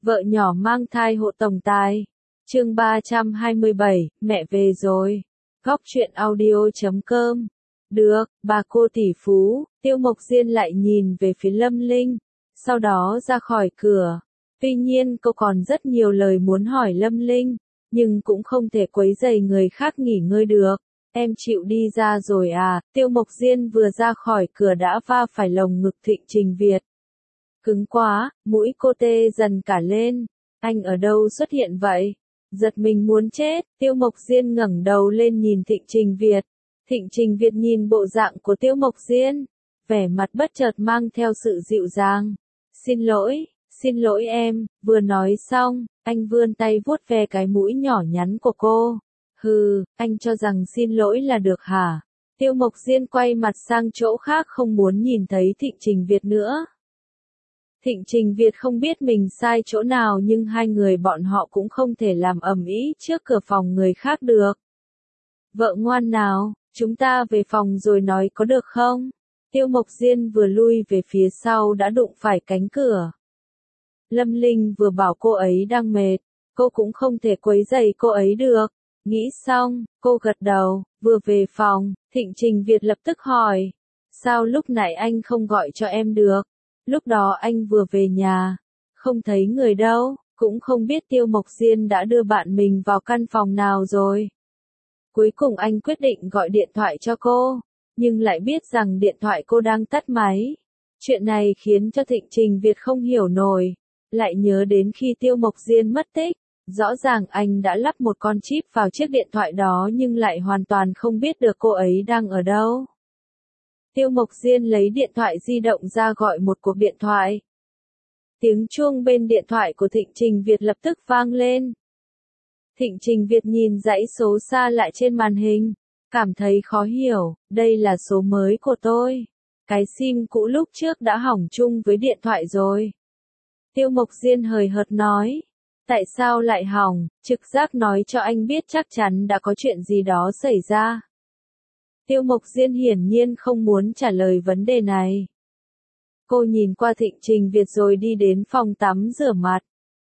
Vợ nhỏ mang thai hộ tổng tài. Chương 327, mẹ về rồi. Góc truyện audio.com. Được, bà cô tỷ phú, Tiêu Mộc Diên lại nhìn về phía Lâm Linh, sau đó ra khỏi cửa. Tuy nhiên cô còn rất nhiều lời muốn hỏi Lâm Linh, nhưng cũng không thể quấy rầy người khác nghỉ ngơi được. Em chịu đi ra rồi à? Tiêu Mộc Diên vừa ra khỏi cửa đã va phải lồng ngực Thịnh Trình Việt. Cứng quá, mũi cô tê dần cả lên. Anh ở đâu xuất hiện vậy? Giật mình muốn chết, Tiêu Mộc Diên ngẩng đầu lên nhìn Thịnh Trình Việt. Thịnh Trình Việt nhìn bộ dạng của Tiêu Mộc Diên, vẻ mặt bất chợt mang theo sự dịu dàng. Xin lỗi em, vừa nói xong, anh vươn tay vuốt ve cái mũi nhỏ nhắn của cô. Hừ, anh cho rằng xin lỗi là được hả? Tiêu Mộc Diên quay mặt sang chỗ khác không muốn nhìn thấy Thịnh Trình Việt nữa. Thịnh Trình Việt không biết mình sai chỗ nào nhưng hai người bọn họ cũng không thể làm ầm ĩ trước cửa phòng người khác được. Vợ ngoan nào, chúng ta về phòng rồi nói có được không? Tiêu Mộc Diên vừa lui về phía sau đã đụng phải cánh cửa. Lâm Linh vừa bảo cô ấy đang mệt, cô cũng không thể quấy rầy cô ấy được. Nghĩ xong, cô gật đầu, vừa về phòng, Thịnh Trình Việt lập tức hỏi. Sao lúc nãy anh không gọi cho em được? Lúc đó anh vừa về nhà, không thấy người đâu, cũng không biết Tiêu Mộc Diên đã đưa bạn mình vào căn phòng nào rồi. Cuối cùng anh quyết định gọi điện thoại cho cô, nhưng lại biết rằng điện thoại cô đang tắt máy. Chuyện này khiến cho Thịnh Trình Việt không hiểu nổi, lại nhớ đến khi Tiêu Mộc Diên mất tích. Rõ ràng anh đã lắp một con chip vào chiếc điện thoại đó nhưng lại hoàn toàn không biết được cô ấy đang ở đâu. Tiêu Mộc Diên lấy điện thoại di động ra gọi một cuộc điện thoại. Tiếng chuông bên điện thoại của Thịnh Trình Việt lập tức vang lên. Thịnh Trình Việt nhìn dãy số xa lại trên màn hình, cảm thấy khó hiểu, đây là số mới của tôi. Cái sim cũ lúc trước đã hỏng chung với điện thoại rồi. Tiêu Mộc Diên hời hợt nói. Tại sao lại hỏng? Trực giác nói cho anh biết chắc chắn đã có chuyện gì đó xảy ra. Tiêu Mộc Diên hiển nhiên không muốn trả lời vấn đề này. Cô nhìn qua Thịnh Trình Việt rồi đi đến phòng tắm rửa mặt.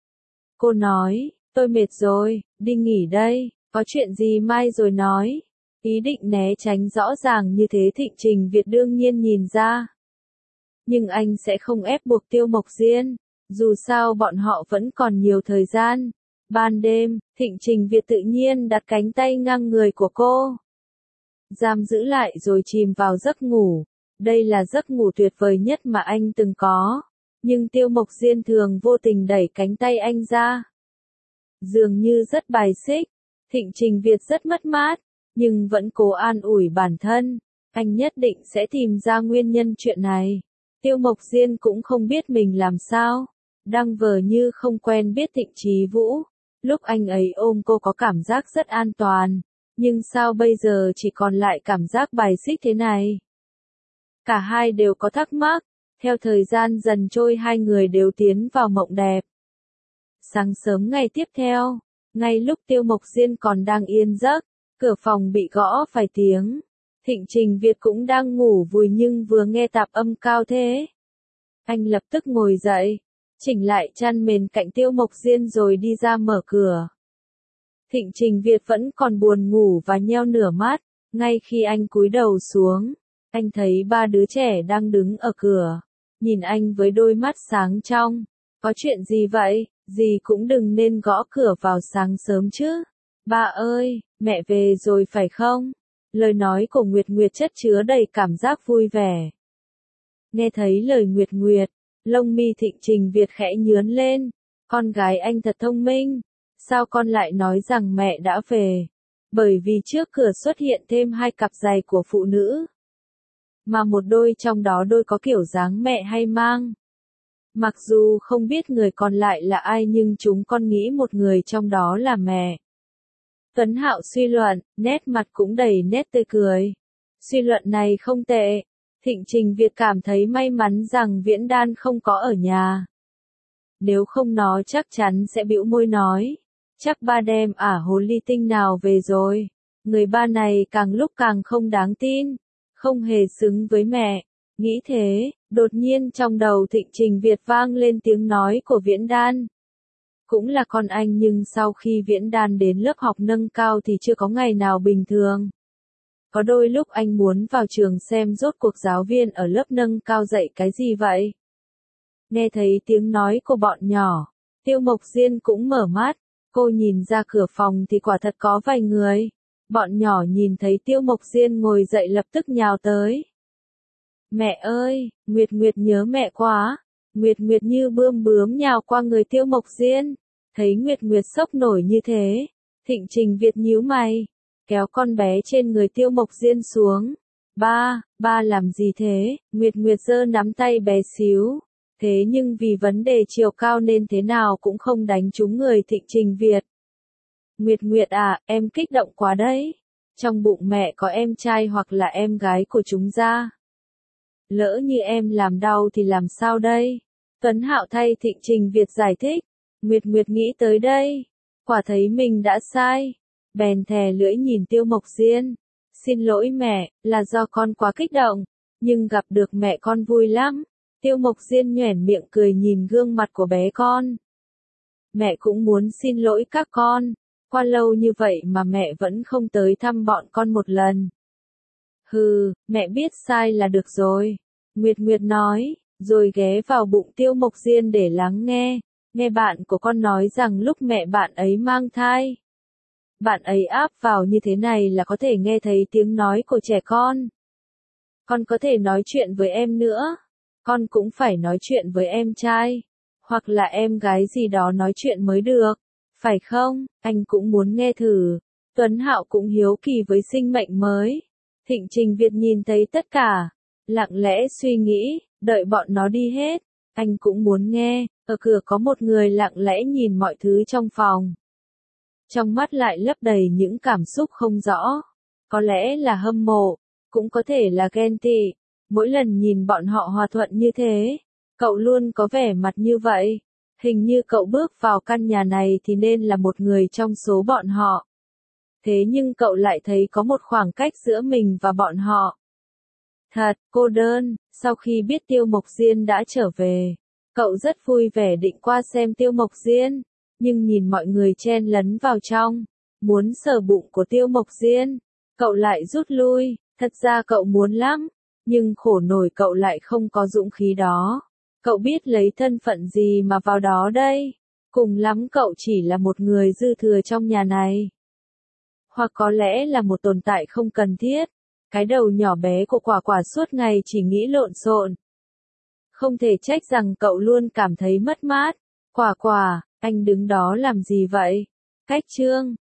Cô nói, tôi mệt rồi, đi nghỉ đây, có chuyện gì mai rồi nói. Ý định né tránh rõ ràng như thế Thịnh Trình Việt đương nhiên nhìn ra. Nhưng anh sẽ không ép buộc Tiêu Mộc Diên, dù sao bọn họ vẫn còn nhiều thời gian. Ban đêm, Thịnh Trình Việt tự nhiên đặt cánh tay ngang người của cô. Giam giữ lại rồi chìm vào giấc ngủ. Đây là giấc ngủ tuyệt vời nhất mà anh từng có. Nhưng Tiêu Mộc Diên thường vô tình đẩy cánh tay anh ra. Dường như rất bài xích. Thịnh Trình Việt rất mất mát, nhưng vẫn cố an ủi bản thân. Anh nhất định sẽ tìm ra nguyên nhân chuyện này. Tiêu Mộc Diên cũng không biết mình làm sao. Đang vờ như không quen biết Thịnh Chí Vũ. Lúc anh ấy ôm cô có cảm giác rất an toàn. Nhưng sao bây giờ chỉ còn lại cảm giác bài xích thế này? Cả hai đều có thắc mắc. Theo thời gian dần trôi hai người đều tiến vào mộng đẹp. Sáng sớm ngày tiếp theo, ngay lúc Tiêu Mộc Diên còn đang yên giấc, cửa phòng bị gõ phải tiếng. Thịnh Trình Việt cũng đang ngủ vùi nhưng vừa nghe tạp âm cao thế. Anh lập tức ngồi dậy, chỉnh lại chăn mền cạnh Tiêu Mộc Diên rồi đi ra mở cửa. Thịnh Trình Việt vẫn còn buồn ngủ và nheo nửa mắt. Ngay khi anh cúi đầu xuống, anh thấy ba đứa trẻ đang đứng ở cửa, nhìn anh với đôi mắt sáng trong. Có chuyện gì vậy? Dì cũng đừng nên gõ cửa vào sáng sớm chứ. Ba ơi, mẹ về rồi phải không? Lời nói của Nguyệt Nguyệt chất chứa đầy cảm giác vui vẻ. Nghe thấy lời Nguyệt Nguyệt, lông mi Thịnh Trình Việt khẽ nhướn lên. Con gái anh thật thông minh. Sao con lại nói rằng mẹ đã về? Bởi vì trước cửa xuất hiện thêm hai cặp giày của phụ nữ. Mà một đôi trong đó đôi có kiểu dáng mẹ hay mang. Mặc dù không biết người còn lại là ai nhưng chúng con nghĩ một người trong đó là mẹ. Tuấn Hạo suy luận, nét mặt cũng đầy nét tươi cười. Suy luận này không tệ. Thịnh Trình Việt cảm thấy may mắn rằng Viễn Đan không có ở nhà. Nếu không nó chắc chắn sẽ bĩu môi nói. Chắc ba đem hồ ly tinh nào về rồi. Người ba này càng lúc càng không đáng tin. Không hề xứng với mẹ. Nghĩ thế, đột nhiên trong đầu Thịnh Trình Việt vang lên tiếng nói của Viễn Đan. cũng là con anh nhưng sau khi Viễn Đan đến lớp học nâng cao thì chưa có ngày nào bình thường. Có đôi lúc anh muốn vào trường xem rốt cuộc giáo viên ở lớp nâng cao dạy cái gì vậy. Nghe thấy tiếng nói của bọn nhỏ, Tiêu Mộc Diên cũng mở mắt, cô nhìn ra cửa phòng thì quả thật có vài người. Bọn nhỏ nhìn thấy Tiêu Mộc Diên ngồi dậy lập tức nhào tới. Mẹ ơi, Nguyệt Nguyệt nhớ mẹ quá. Nguyệt Nguyệt như bươm bướm nhào qua người Tiêu Mộc Diên. Thấy Nguyệt Nguyệt sốc nổi như thế, Thịnh Trình Việt nhíu mày, kéo con bé trên người Tiêu Mộc Diên xuống. Ba làm gì thế? Nguyệt Nguyệt giơ nắm tay bé xíu. Thế nhưng vì vấn đề chiều cao nên thế nào cũng không đánh trúng người Thịnh Trình Việt. Nguyệt Nguyệt à, em kích động quá đấy. Trong bụng mẹ có em trai hoặc là em gái của chúng ra. Lỡ như em làm đau thì làm sao đây? Tuấn Hạo thay Thịnh Trình Việt giải thích. Nguyệt Nguyệt nghĩ tới đây. Quả thấy mình đã sai. Bèn thè lưỡi nhìn Tiêu Mộc Diên. Xin lỗi mẹ, là do con quá kích động. Nhưng gặp được mẹ con vui lắm. Tiêu Mộc Diên nhoẻn miệng cười nhìn gương mặt của bé con. Mẹ cũng muốn xin lỗi các con. Qua lâu như vậy mà mẹ vẫn không tới thăm bọn con một lần. Hừ, mẹ biết sai là được rồi. Nguyệt Nguyệt nói, rồi ghé vào bụng Tiêu Mộc Diên để lắng nghe. Nghe bạn của con nói rằng lúc mẹ bạn ấy mang thai. Bạn ấy áp vào như thế này là có thể nghe thấy tiếng nói của trẻ con. Con có thể nói chuyện với em nữa. Con cũng phải nói chuyện với em trai. Hoặc là em gái gì đó nói chuyện mới được. Phải không? Anh cũng muốn nghe thử. Tuấn Hạo cũng hiếu kỳ với sinh mệnh mới. Thịnh Trình Việt nhìn thấy tất cả. Lặng lẽ suy nghĩ, đợi bọn nó đi hết. Anh cũng muốn nghe. Ở cửa có một người lặng lẽ nhìn mọi thứ trong phòng. Trong mắt lại lấp đầy những cảm xúc không rõ. Có lẽ là hâm mộ, cũng có thể là ghen tị. Mỗi lần nhìn bọn họ hòa thuận như thế, cậu luôn có vẻ mặt như vậy. Hình như cậu bước vào căn nhà này thì nên là một người trong số bọn họ. Thế nhưng cậu lại thấy có một khoảng cách giữa mình và bọn họ. Thật, cô đơn, sau khi biết Tiêu Mộc Diên đã trở về, cậu rất vui vẻ định qua xem Tiêu Mộc Diên, nhưng nhìn mọi người chen lấn vào trong, muốn sờ bụng của Tiêu Mộc Diên, cậu lại rút lui, thật ra cậu muốn lắm, nhưng khổ nổi cậu lại không có dũng khí đó. Cậu biết lấy thân phận gì mà vào đó đây? Cùng lắm cậu chỉ là một người dư thừa trong nhà này. Hoặc có lẽ là một tồn tại không cần thiết. Cái đầu nhỏ bé của Quả Quả suốt ngày chỉ nghĩ lộn xộn. Không thể trách rằng cậu luôn cảm thấy mất mát. Quả Quả, anh đứng đó làm gì vậy? Cách chương